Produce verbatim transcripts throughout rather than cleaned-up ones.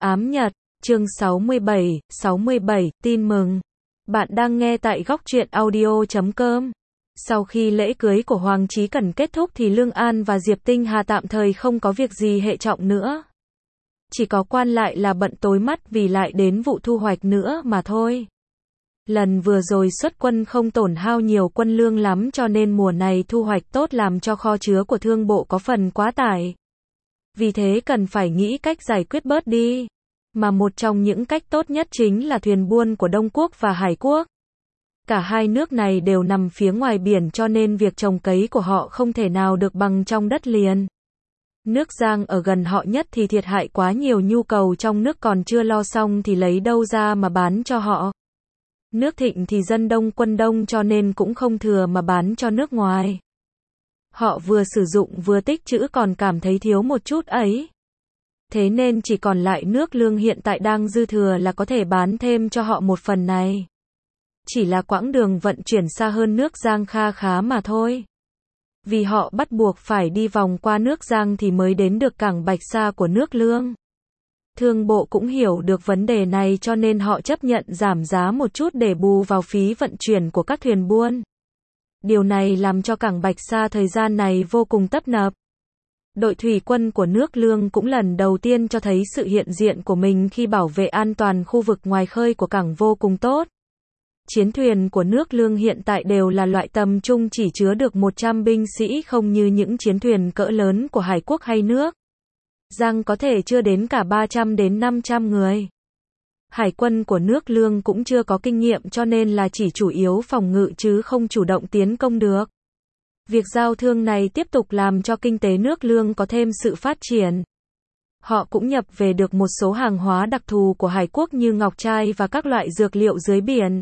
ám nhật, chương sáu mươi bảy, sáu mươi bảy, tin mừng. Bạn đang nghe tại góc truyện audio chấm com. Sau khi lễ cưới của Hoàng Chí Cẩn kết thúc thì Lương An và Diệp Tinh Hà tạm thời không có việc gì hệ trọng nữa. Chỉ có quan lại là bận tối mắt vì lại đến vụ thu hoạch nữa mà thôi. Lần vừa rồi xuất quân không tổn hao nhiều quân lương lắm cho nên mùa này thu hoạch tốt làm cho kho chứa của thương bộ có phần quá tải. Vì thế cần phải nghĩ cách giải quyết bớt đi. Mà một trong những cách tốt nhất chính là thuyền buôn của Đông Quốc và Hải Quốc. Cả hai nước này đều nằm phía ngoài biển cho nên việc trồng cấy của họ không thể nào được bằng trong đất liền. Nước Giang ở gần họ nhất thì thiệt hại quá nhiều, nhu cầu trong nước còn chưa lo xong thì lấy đâu ra mà bán cho họ. Nước Thịnh thì dân đông quân đông cho nên cũng không thừa mà bán cho nước ngoài. Họ vừa sử dụng vừa tích trữ còn cảm thấy thiếu một chút ấy. Thế nên chỉ còn lại nước Lương hiện tại đang dư thừa là có thể bán thêm cho họ một phần này. Chỉ là quãng đường vận chuyển xa hơn nước Giang kha khá mà thôi. Vì họ bắt buộc phải đi vòng qua nước Giang thì mới đến được cảng Bạch Sa của nước Lương. Thương bộ cũng hiểu được vấn đề này cho nên họ chấp nhận giảm giá một chút để bù vào phí vận chuyển của các thuyền buôn. Điều này làm cho cảng Bạch Sa thời gian này vô cùng tấp nập. Đội thủy quân của nước Lương cũng lần đầu tiên cho thấy sự hiện diện của mình khi bảo vệ an toàn khu vực ngoài khơi của cảng vô cùng tốt. Chiến thuyền của nước Lương hiện tại đều là loại tầm trung chỉ chứa được một trăm binh sĩ, không như những chiến thuyền cỡ lớn của Hải Quốc hay nước Giang có thể chưa đến cả ba trăm đến năm trăm người. Hải quân của nước Lương cũng chưa có kinh nghiệm cho nên là chỉ chủ yếu phòng ngự chứ không chủ động tiến công được. Việc giao thương này tiếp tục làm cho kinh tế nước Lương có thêm sự phát triển. Họ cũng nhập về được một số hàng hóa đặc thù của Hải Quốc như ngọc trai và các loại dược liệu dưới biển.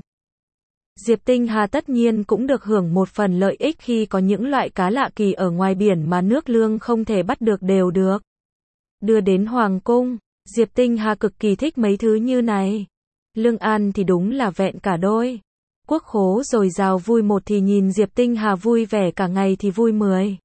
Diệp Tinh Hà tất nhiên cũng được hưởng một phần lợi ích khi có những loại cá lạ kỳ ở ngoài biển mà nước Lương không thể bắt được đều được đưa đến Hoàng cung. Diệp Tinh Hà cực kỳ thích mấy thứ như này. Lương An thì đúng là vẹn cả đôi. Quốc khố dồi dào vui một thì nhìn Diệp Tinh Hà vui vẻ cả ngày thì vui mười.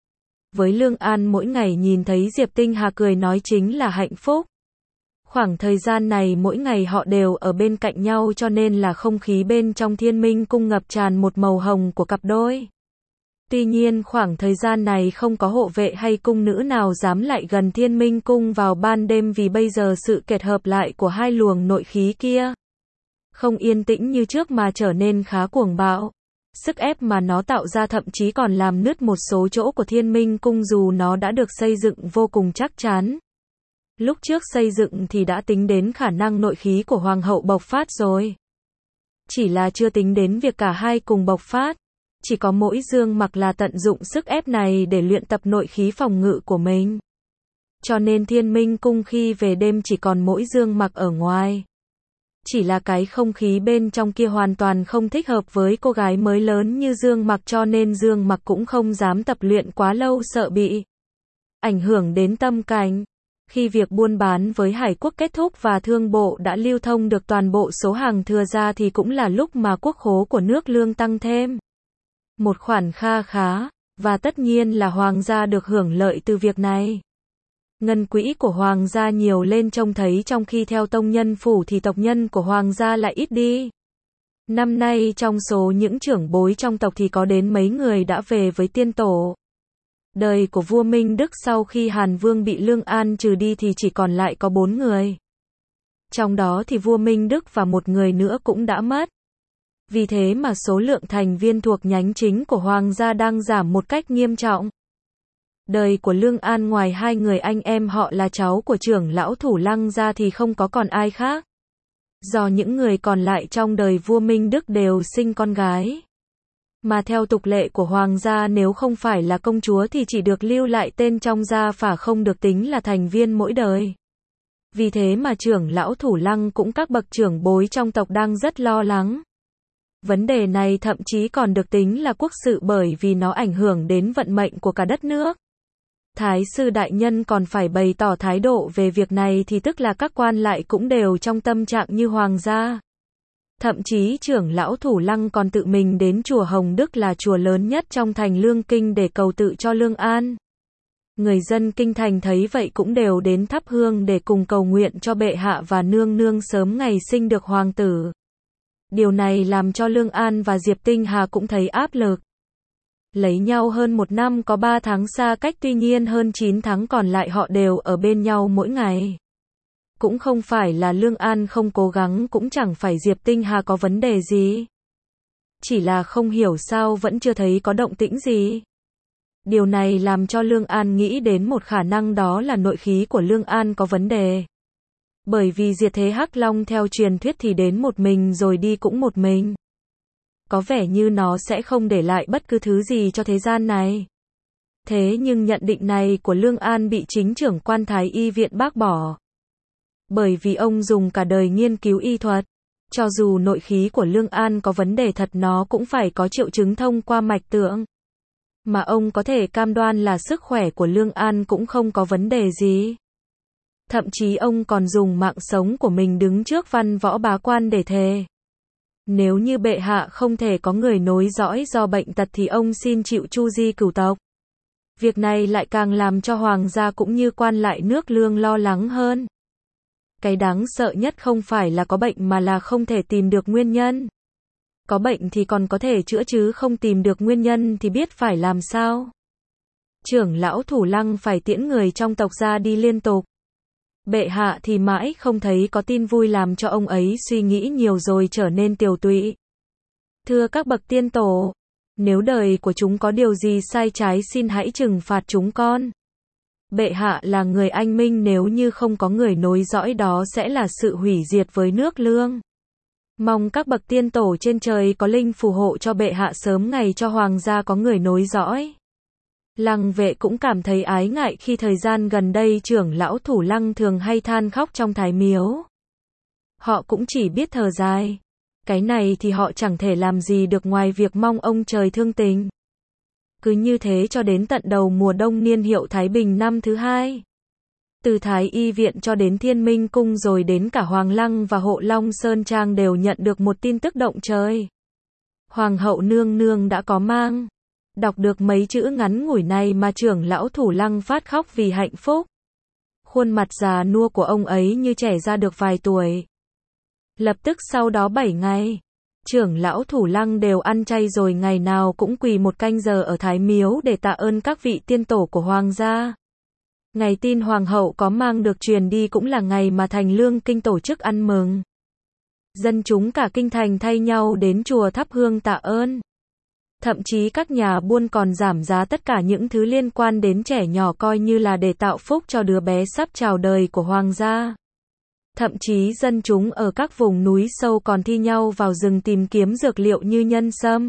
Với Lương An mỗi ngày nhìn thấy Diệp Tinh Hà cười nói chính là hạnh phúc. Khoảng thời gian này mỗi ngày họ đều ở bên cạnh nhau cho nên là không khí bên trong Thiên Minh cung ngập tràn một màu hồng của cặp đôi. Tuy nhiên khoảng thời gian này không có hộ vệ hay cung nữ nào dám lại gần Thiên Minh cung vào ban đêm vì bây giờ sự kết hợp lại của hai luồng nội khí kia không yên tĩnh như trước mà trở nên khá cuồng bạo. Sức ép mà nó tạo ra thậm chí còn làm nứt một số chỗ của Thiên Minh cung dù nó đã được xây dựng vô cùng chắc chắn. Lúc trước xây dựng thì đã tính đến khả năng nội khí của Hoàng hậu bộc phát rồi. Chỉ là chưa tính đến việc cả hai cùng bộc phát. Chỉ có mỗi Dương Mặc là tận dụng sức ép này để luyện tập nội khí phòng ngự của mình. Cho nên Thiên Minh cung khi về đêm chỉ còn mỗi Dương Mặc ở ngoài. Chỉ là cái không khí bên trong kia hoàn toàn không thích hợp với cô gái mới lớn như Dương Mặc cho nên Dương Mặc cũng không dám tập luyện quá lâu sợ bị ảnh hưởng đến tâm cảnh. Khi việc buôn bán với Hải Quốc kết thúc và thương bộ đã lưu thông được toàn bộ số hàng thừa ra thì cũng là lúc mà quốc khố của nước Lương tăng thêm một khoản kha khá, và tất nhiên là Hoàng gia được hưởng lợi từ việc này. Ngân quỹ của Hoàng gia nhiều lên trông thấy trong khi theo tông nhân phủ thì tộc nhân của Hoàng gia lại ít đi. Năm nay trong số những trưởng bối trong tộc thì có đến mấy người đã về với tiên tổ. Đời của vua Minh Đức sau khi Hàn Vương bị Lương An trừ đi thì chỉ còn lại có bốn người. Trong đó thì vua Minh Đức và một người nữa cũng đã mất. Vì thế mà số lượng thành viên thuộc nhánh chính của Hoàng gia đang giảm một cách nghiêm trọng. Đời của Lương An ngoài hai người anh em họ là cháu của trưởng lão Thủ Lăng ra thì không có còn ai khác. Do những người còn lại trong đời vua Minh Đức đều sinh con gái. Mà theo tục lệ của Hoàng gia nếu không phải là công chúa thì chỉ được lưu lại tên trong gia phả không được tính là thành viên mỗi đời. Vì thế mà trưởng lão Thủ Lăng cũng các bậc trưởng bối trong tộc đang rất lo lắng. Vấn đề này thậm chí còn được tính là quốc sự bởi vì nó ảnh hưởng đến vận mệnh của cả đất nước. Thái sư đại nhân còn phải bày tỏ thái độ về việc này thì tức là các quan lại cũng đều trong tâm trạng như Hoàng gia. Thậm chí trưởng lão Thủ Lăng còn tự mình đến chùa Hồng Đức là chùa lớn nhất trong thành Lương Kinh để cầu tự cho Lương An. Người dân kinh thành thấy vậy cũng đều đến thắp hương để cùng cầu nguyện cho bệ hạ và nương nương sớm ngày sinh được hoàng tử. Điều này làm cho Lương An và Diệp Tinh Hà cũng thấy áp lực. Lấy nhau hơn một năm có ba tháng xa cách, tuy nhiên hơn chín tháng còn lại họ đều ở bên nhau mỗi ngày. Cũng không phải là Lương An không cố gắng, cũng chẳng phải Diệp Tinh Hà có vấn đề gì. Chỉ là không hiểu sao vẫn chưa thấy có động tĩnh gì. Điều này làm cho Lương An nghĩ đến một khả năng, đó là nội khí của Lương An có vấn đề. Bởi vì diệt thế Hắc Long theo truyền thuyết thì đến một mình rồi đi cũng một mình. Có vẻ như nó sẽ không để lại bất cứ thứ gì cho thế gian này. Thế nhưng nhận định này của Lương An bị chính trưởng quan Thái Y viện bác bỏ. Bởi vì ông dùng cả đời nghiên cứu y thuật. Cho dù nội khí của Lương An có vấn đề thật, nó cũng phải có triệu chứng thông qua mạch tượng. Mà ông có thể cam đoan là sức khỏe của Lương An cũng không có vấn đề gì. Thậm chí ông còn dùng mạng sống của mình đứng trước văn võ bá quan để thề. Nếu như bệ hạ không thể có người nối dõi do bệnh tật thì ông xin chịu chu di cửu tộc. Việc này lại càng làm cho hoàng gia cũng như quan lại nước Lương lo lắng hơn. Cái đáng sợ nhất không phải là có bệnh mà là không thể tìm được nguyên nhân. Có bệnh thì còn có thể chữa chứ không tìm được nguyên nhân thì biết phải làm sao. Trưởng lão Thủ Lăng phải tiễn người trong tộc ra đi liên tục. Bệ hạ thì mãi không thấy có tin vui, làm cho ông ấy suy nghĩ nhiều rồi trở nên tiều tụy. Thưa các bậc tiên tổ, nếu đời của chúng có điều gì sai trái xin hãy trừng phạt chúng con. Bệ hạ là người anh minh, nếu như không có người nối dõi đó sẽ là sự hủy diệt với nước Lương. Mong các bậc tiên tổ trên trời có linh phù hộ cho bệ hạ sớm ngày cho hoàng gia có người nối dõi. Lăng Vệ cũng cảm thấy ái ngại khi thời gian gần đây trưởng lão Thủ Lăng thường hay than khóc trong thái miếu. Họ cũng chỉ biết thở dài. Cái này thì họ chẳng thể làm gì được ngoài việc mong ông trời thương tình. Cứ như thế cho đến tận đầu mùa đông niên hiệu Thái Bình năm thứ hai. Từ Thái Y viện cho đến Thiên Minh cung rồi đến cả Hoàng Lăng và Hộ Long Sơn Trang đều nhận được một tin tức động trời. Hoàng hậu nương nương đã có mang. Đọc được mấy chữ ngắn ngủi này mà trưởng lão Thủ Lăng phát khóc vì hạnh phúc. Khuôn mặt già nua của ông ấy như trẻ ra được vài tuổi. Lập tức sau đó bảy ngày, trưởng lão Thủ Lăng đều ăn chay rồi ngày nào cũng quỳ một canh giờ ở Thái Miếu để tạ ơn các vị tiên tổ của hoàng gia. Ngày tin hoàng hậu có mang được truyền đi cũng là ngày mà Thành Lương Kinh tổ chức ăn mừng. Dân chúng cả kinh thành thay nhau đến chùa thắp hương tạ ơn. Thậm chí các nhà buôn còn giảm giá tất cả những thứ liên quan đến trẻ nhỏ coi như là để tạo phúc cho đứa bé sắp chào đời của hoàng gia. Thậm chí dân chúng ở các vùng núi sâu còn thi nhau vào rừng tìm kiếm dược liệu như nhân sâm,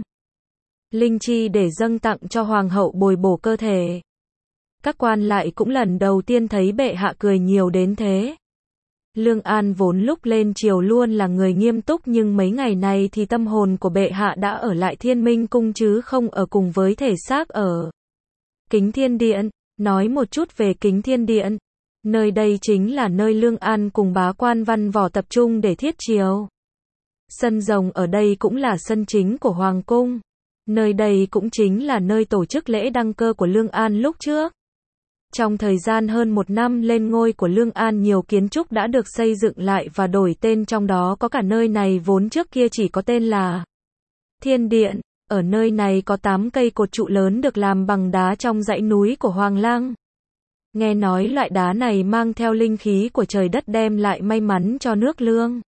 linh chi để dâng tặng cho hoàng hậu bồi bổ cơ thể. Các quan lại cũng lần đầu tiên thấy bệ hạ cười nhiều đến thế. Lương An vốn lúc lên triều luôn là người nghiêm túc, nhưng mấy ngày này thì tâm hồn của bệ hạ đã ở lại Thiên Minh cung chứ không ở cùng với thể xác ở Kính Thiên Điện. Nói một chút về Kính Thiên Điện. Nơi đây chính là nơi Lương An cùng bá quan văn võ tập trung để thiết triều. Sân rồng ở đây cũng là sân chính của hoàng cung. Nơi đây cũng chính là nơi tổ chức lễ đăng cơ của Lương An lúc trước. Trong thời gian hơn một năm lên ngôi của Lương An, nhiều kiến trúc đã được xây dựng lại và đổi tên, trong đó có cả nơi này vốn trước kia chỉ có tên là Thiên Điện. Ở nơi này có tám cây cột trụ lớn được làm bằng đá trong dãy núi của Hoàng Lăng. Nghe nói loại đá này mang theo linh khí của trời đất, đem lại may mắn cho nước Lương.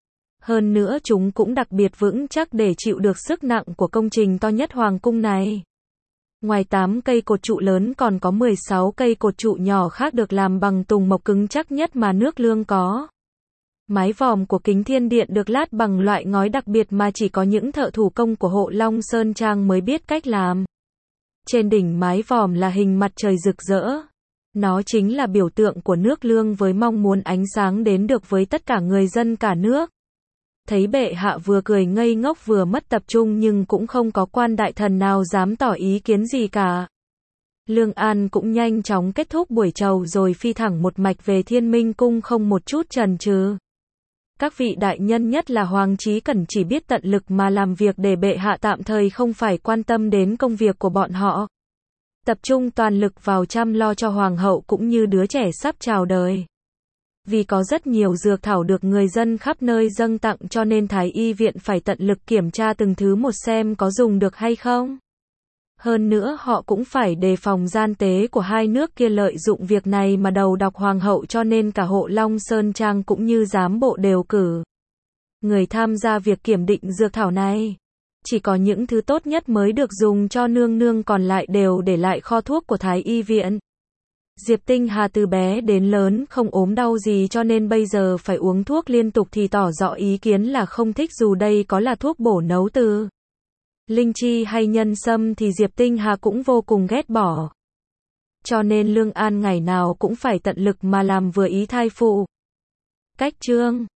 Hơn nữa chúng cũng đặc biệt vững chắc để chịu được sức nặng của công trình to nhất hoàng cung này. Ngoài tám cây cột trụ lớn còn có mười sáu cây cột trụ nhỏ khác được làm bằng tùng mộc cứng chắc nhất mà nước Lương có. Mái vòm của Kính Thiên Điện được lát bằng loại ngói đặc biệt mà chỉ có những thợ thủ công của Hộ Long Sơn Trang mới biết cách làm. Trên đỉnh mái vòm là hình mặt trời rực rỡ. Nó chính là biểu tượng của nước Lương với mong muốn ánh sáng đến được với tất cả người dân cả nước. Thấy bệ hạ vừa cười ngây ngốc vừa mất tập trung nhưng cũng không có quan đại thần nào dám tỏ ý kiến gì cả. Lương An cũng nhanh chóng kết thúc buổi chầu rồi phi thẳng một mạch về Thiên Minh cung không một chút chần chừ. Các vị đại nhân nhất là Hoàng Chí Cẩn chỉ biết tận lực mà làm việc để bệ hạ tạm thời không phải quan tâm đến công việc của bọn họ. tập trung toàn lực vào chăm lo cho hoàng hậu cũng như đứa trẻ sắp chào đời. Vì có rất nhiều dược thảo được người dân khắp nơi dâng tặng cho nên Thái y viện phải tận lực kiểm tra từng thứ một xem có dùng được hay không. Hơn nữa họ cũng phải đề phòng gian tế của hai nước kia lợi dụng việc này mà đầu độc hoàng hậu, cho nên cả hộ Long Sơn Trang cũng như giám bộ đều cử người tham gia việc kiểm định dược thảo này. Chỉ có những thứ tốt nhất mới được dùng cho nương nương, còn lại đều để lại kho thuốc của Thái y viện. Diệp Tinh Hà từ bé đến lớn không ốm đau gì cho nên bây giờ phải uống thuốc liên tục thì tỏ rõ ý kiến là không thích, dù đây có là thuốc bổ nấu từ linh chi hay nhân sâm thì Diệp Tinh Hà cũng vô cùng ghét bỏ. Cho nên Lương An ngày nào cũng phải tận lực mà làm vừa ý thai phụ. Cách chương